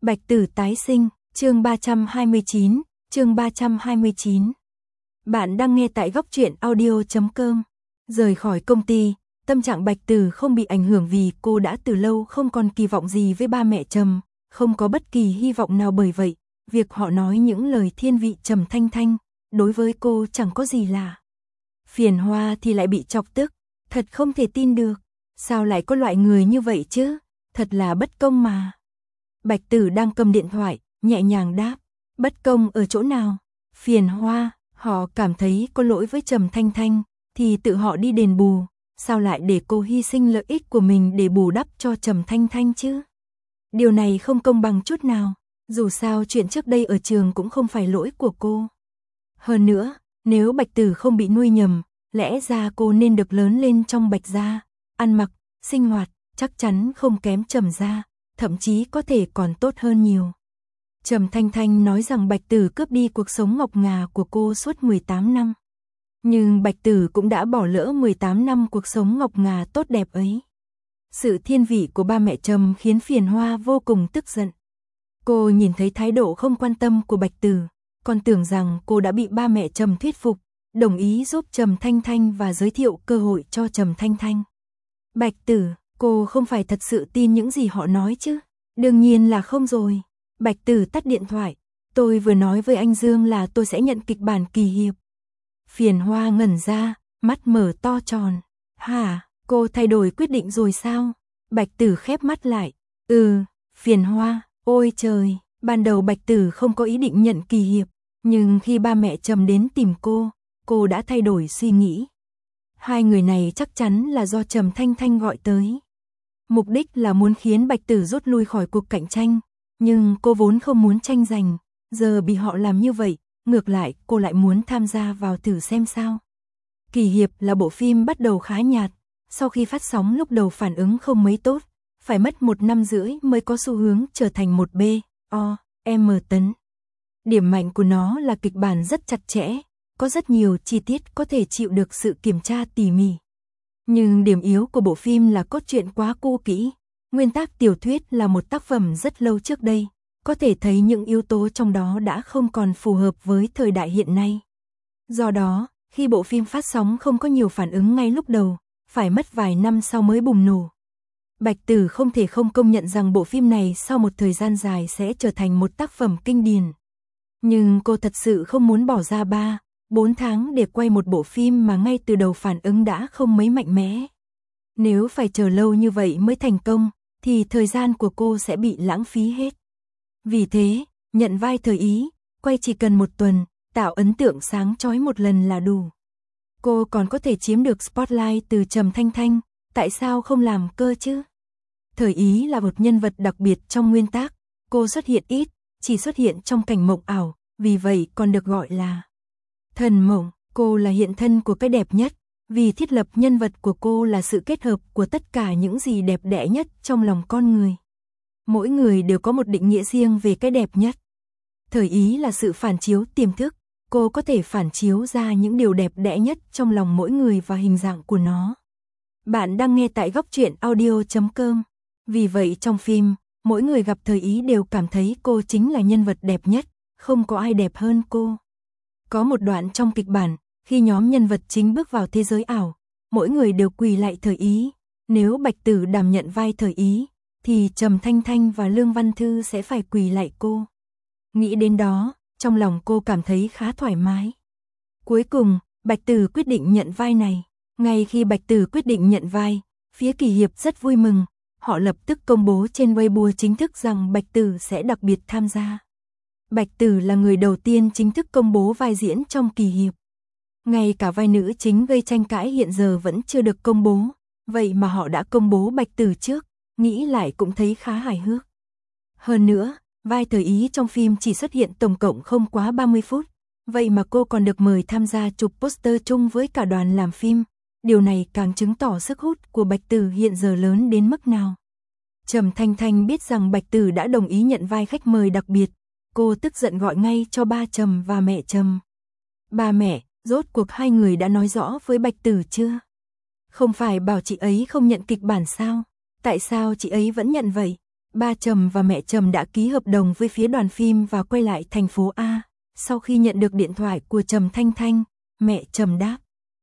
Bạch Tử tái sinh, chương 329, chương 329. Bạn đang nghe tại góc truyện audio.com. Rời khỏi công ty, tâm trạng Bạch Tử không bị ảnh hưởng vì cô đã từ lâu không còn kỳ vọng gì với ba mẹ Trầm, không có bất kỳ hy vọng nào, bởi vậy, việc họ nói những lời thiên vị Trầm Thanh Thanh, đối với cô chẳng có gì lạ. Phiền Hoa thì lại bị chọc tức, thật không thể tin được, sao lại có loại người như vậy chứ, thật là bất công mà. Bạch Tử đang cầm điện thoại, nhẹ nhàng đáp, bất công ở chỗ nào? Phiền Hoa, họ cảm thấy có lỗi với Trầm Thanh Thanh, thì tự họ đi đền bù, sao lại để cô hy sinh lợi ích của mình để bù đắp cho Trầm Thanh Thanh chứ? Điều này không công bằng chút nào, dù sao chuyện trước đây ở trường cũng không phải lỗi của cô. Hơn nữa, nếu Bạch Tử không bị nuôi nhầm, lẽ ra cô nên được lớn lên trong Bạch gia, ăn mặc, sinh hoạt, chắc chắn không kém Trầm gia, thậm chí có thể còn tốt hơn nhiều. Trầm Thanh Thanh nói rằng Bạch Tử cướp đi cuộc sống ngọc ngà của cô suốt 18 năm. Nhưng Bạch Tử cũng đã bỏ lỡ 18 năm cuộc sống ngọc ngà tốt đẹp ấy. Sự thiên vị của ba mẹ Trầm khiến Phiền Hoa vô cùng tức giận. Cô nhìn thấy thái độ không quan tâm của Bạch Tử, còn tưởng rằng cô đã bị ba mẹ Trầm thuyết phục, đồng ý giúp Trầm Thanh Thanh và giới thiệu cơ hội cho Trầm Thanh Thanh. Bạch Tử, cô không phải thật sự tin những gì họ nói chứ? Đương nhiên là không rồi. Bạch Tử tắt điện thoại, tôi vừa nói với anh Dương là tôi sẽ nhận kịch bản kỳ hiệp. Phiền Hoa ngẩn ra, mắt mở to tròn. Hả, cô thay đổi quyết định rồi sao? Bạch Tử khép mắt lại. Phiền Hoa, ôi trời, ban đầu Bạch Tử không có ý định nhận kỳ hiệp, nhưng khi ba mẹ Trầm đến tìm cô đã thay đổi suy nghĩ. Hai người này chắc chắn là do Trầm Thanh Thanh gọi tới. Mục đích là muốn khiến Bạch Tử rút lui khỏi cuộc cạnh tranh, nhưng cô vốn không muốn tranh giành, giờ bị họ làm như vậy, ngược lại cô lại muốn tham gia vào thử xem sao. Kỳ hiệp là bộ phim bắt đầu khá nhạt, sau khi phát sóng lúc đầu phản ứng không mấy tốt, phải mất 1 năm rưỡi mới có xu hướng trở thành một B.O.M tấn. Điểm mạnh của nó là kịch bản rất chặt chẽ, có rất nhiều chi tiết có thể chịu được sự kiểm tra tỉ mỉ. Nhưng điểm yếu của bộ phim là cốt truyện quá cũ kỹ. Nguyên tác tiểu thuyết là một tác phẩm rất lâu trước đây, có thể thấy những yếu tố trong đó đã không còn phù hợp với thời đại hiện nay. Do đó, khi bộ phim phát sóng không có nhiều phản ứng ngay lúc đầu, phải mất vài năm sau mới bùng nổ. Bạch Tử không thể không công nhận rằng bộ phim này sau một thời gian dài sẽ trở thành một tác phẩm kinh điển. Nhưng cô thật sự không muốn bỏ ra 3-4 tháng để quay một bộ phim mà ngay từ đầu phản ứng đã không mấy mạnh mẽ. Nếu phải chờ lâu như vậy mới thành công, thì thời gian của cô sẽ bị lãng phí hết. Vì thế, nhận vai thời Ý, quay chỉ cần 1 tuần, tạo ấn tượng sáng chói một lần là đủ. Cô còn có thể chiếm được spotlight từ Trầm Thanh Thanh, tại sao không làm cơ chứ? Thời Ý là một nhân vật đặc biệt trong nguyên tác, cô xuất hiện ít, chỉ xuất hiện trong cảnh mộng ảo, vì vậy còn được gọi là thần mộng. Cô là hiện thân của cái đẹp nhất, vì thiết lập nhân vật của cô là sự kết hợp của tất cả những gì đẹp đẽ nhất trong lòng con người. Mỗi người đều có một định nghĩa riêng về cái đẹp nhất. Thời Ý là sự phản chiếu tiềm thức, cô có thể phản chiếu ra những điều đẹp đẽ nhất trong lòng mỗi người và hình dạng của nó. Bạn đang nghe tại góc truyện audio.com. Vì vậy trong phim, mỗi người gặp Thời Ý đều cảm thấy cô chính là nhân vật đẹp nhất, không có ai đẹp hơn cô. Có một đoạn trong kịch bản, khi nhóm nhân vật chính bước vào thế giới ảo, mỗi người đều quỳ lại Thời Ý. Nếu Bạch Tử đảm nhận vai Thời Ý, thì Trầm Thanh Thanh và Lương Văn Thư sẽ phải quỳ lại cô. Nghĩ đến đó, trong lòng cô cảm thấy khá thoải mái. Cuối cùng, Bạch Tử quyết định nhận vai này. Ngay khi Bạch Tử quyết định nhận vai, phía kỳ hiệp rất vui mừng. Họ lập tức công bố trên Weibo chính thức rằng Bạch Tử sẽ đặc biệt tham gia. Bạch Tử là người đầu tiên chính thức công bố vai diễn trong kỳ hiệp. Ngay cả vai nữ chính gây tranh cãi hiện giờ vẫn chưa được công bố, vậy mà họ đã công bố Bạch Tử trước, nghĩ lại cũng thấy khá hài hước. Hơn nữa, vai Thời Ý trong phim chỉ xuất hiện tổng cộng không quá 30 phút, vậy mà cô còn được mời tham gia chụp poster chung với cả đoàn làm phim. Điều này càng chứng tỏ sức hút của Bạch Tử hiện giờ lớn đến mức nào. Trầm Thanh Thanh biết rằng Bạch Tử đã đồng ý nhận vai khách mời đặc biệt, cô tức giận gọi ngay cho ba Trầm và mẹ Trầm. Ba mẹ, rốt cuộc hai người đã nói rõ với Bạch Tử chưa? Không phải bảo chị ấy không nhận kịch bản sao? Tại sao chị ấy vẫn nhận vậy? Ba Trầm và mẹ Trầm đã ký hợp đồng với phía đoàn phim và quay lại thành phố A. Sau khi nhận được điện thoại của Trầm Thanh Thanh, mẹ Trầm đáp: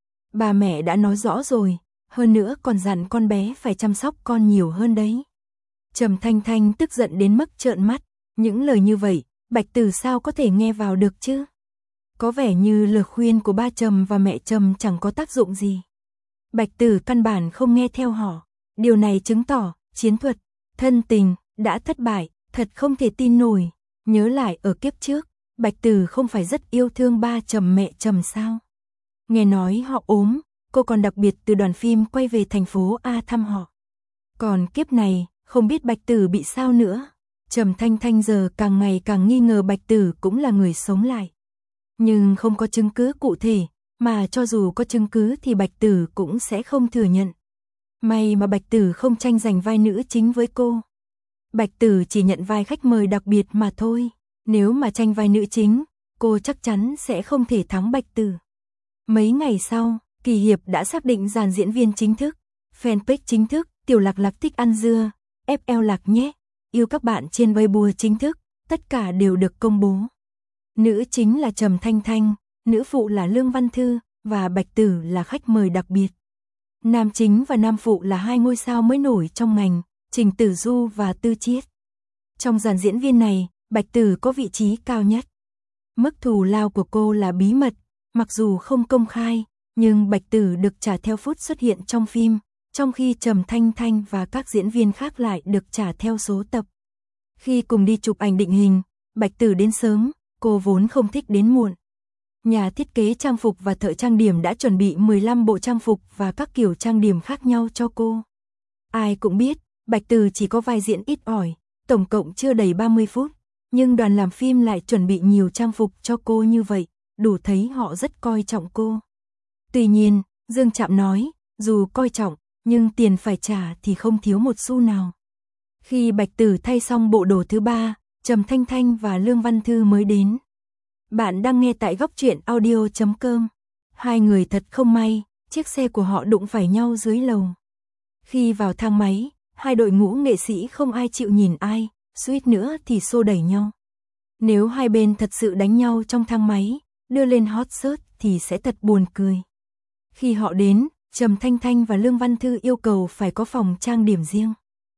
Bà mẹ đã nói rõ rồi, hơn nữa còn dặn con bé phải chăm sóc con nhiều hơn đấy. Trầm Thanh Thanh tức giận đến mức trợn mắt, những lời như vậy, Bạch Tử sao có thể nghe vào được chứ? Có vẻ như lời khuyên của ba Trầm và mẹ Trầm chẳng có tác dụng gì. Bạch Tử căn bản không nghe theo họ, điều này chứng tỏ chiến thuật, thân tình, đã thất bại, thật không thể tin nổi. Nhớ lại ở kiếp trước, Bạch Tử không phải rất yêu thương ba Trầm mẹ Trầm sao? Nghe nói họ ốm, cô còn đặc biệt từ đoàn phim quay về thành phố A thăm họ. Còn kiếp này, không biết Bạch Tử bị sao nữa. Trầm Thanh Thanh giờ càng ngày càng nghi ngờ Bạch Tử cũng là người sống lại. Nhưng không có chứng cứ cụ thể, mà cho dù có chứng cứ thì Bạch Tử cũng sẽ không thừa nhận. May mà Bạch Tử không tranh giành vai nữ chính với cô. Bạch Tử chỉ nhận vai khách mời đặc biệt mà thôi. Nếu mà tranh vai nữ chính, cô chắc chắn sẽ không thể thắng Bạch Tử. Mấy ngày sau, Kỳ Hiệp đã xác định dàn diễn viên chính thức, fanpage chính thức, Tiểu Lạc Lạc thích ăn dưa, FL Lạc nhé, yêu các bạn trên Weibo chính thức, tất cả đều được công bố. Nữ chính là Trầm Thanh Thanh, nữ phụ là Lương Văn Thư, và Bạch Tử là khách mời đặc biệt. Nam chính và nam phụ là hai ngôi sao mới nổi trong ngành, Trình Tử Du và Tư Chiết. Trong dàn diễn viên này, Bạch Tử có vị trí cao nhất. Mức thù lao của cô là bí mật, mặc dù không công khai, nhưng Bạch Tử được trả theo phút xuất hiện trong phim, trong khi Trầm Thanh Thanh và các diễn viên khác lại được trả theo số tập. Khi cùng đi chụp ảnh định hình, Bạch Tử đến sớm, cô vốn không thích đến muộn. Nhà thiết kế trang phục và thợ trang điểm đã chuẩn bị 15 bộ trang phục và các kiểu trang điểm khác nhau cho cô. Ai cũng biết, Bạch Tử chỉ có vai diễn ít ỏi, tổng cộng chưa đầy 30 phút, nhưng đoàn làm phim lại chuẩn bị nhiều trang phục cho cô như vậy, đủ thấy họ rất coi trọng cô. Tuy nhiên, Dương Trạm nói, dù coi trọng, nhưng tiền phải trả thì không thiếu một xu nào. Khi Bạch Tử thay xong bộ đồ thứ 3, Trầm Thanh Thanh và Lương Văn Thư mới đến. Bạn đang nghe tại góc truyện audio.com. Hai người thật không may, chiếc xe của họ đụng phải nhau dưới lầu. Khi vào thang máy, hai đội ngũ nghệ sĩ không ai chịu nhìn ai, suýt nữa thì xô đẩy nhau. Nếu hai bên thật sự đánh nhau trong thang máy, đưa lên hot search thì sẽ thật buồn cười. Khi họ đến, Trầm Thanh Thanh và Lương Văn Thư yêu cầu phải có phòng trang điểm riêng.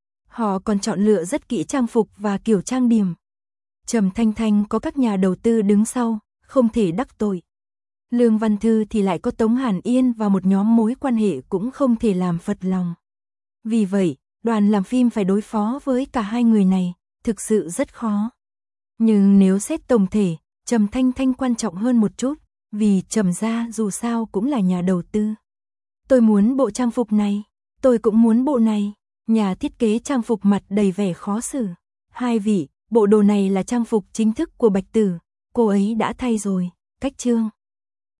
Họ còn chọn lựa rất kỹ trang phục và kiểu trang điểm. Trầm Thanh Thanh có các nhà đầu tư đứng sau, không thể đắc tội. Lương Văn Thư thì lại có Tống Hàn Yên và một nhóm mối quan hệ cũng không thể làm phật lòng. Vì vậy, đoàn làm phim phải đối phó với cả hai người này, thực sự rất khó. Nhưng nếu xét tổng thể, Trầm Thanh Thanh quan trọng hơn một chút, vì Trầm gia dù sao cũng là nhà đầu tư. Tôi muốn bộ trang phục này, tôi cũng muốn bộ này. Nhà thiết kế trang phục mặt đầy vẻ khó xử. Hai vị, bộ đồ này là trang phục chính thức của Bạch Tử, cô ấy đã thay rồi, cách chương.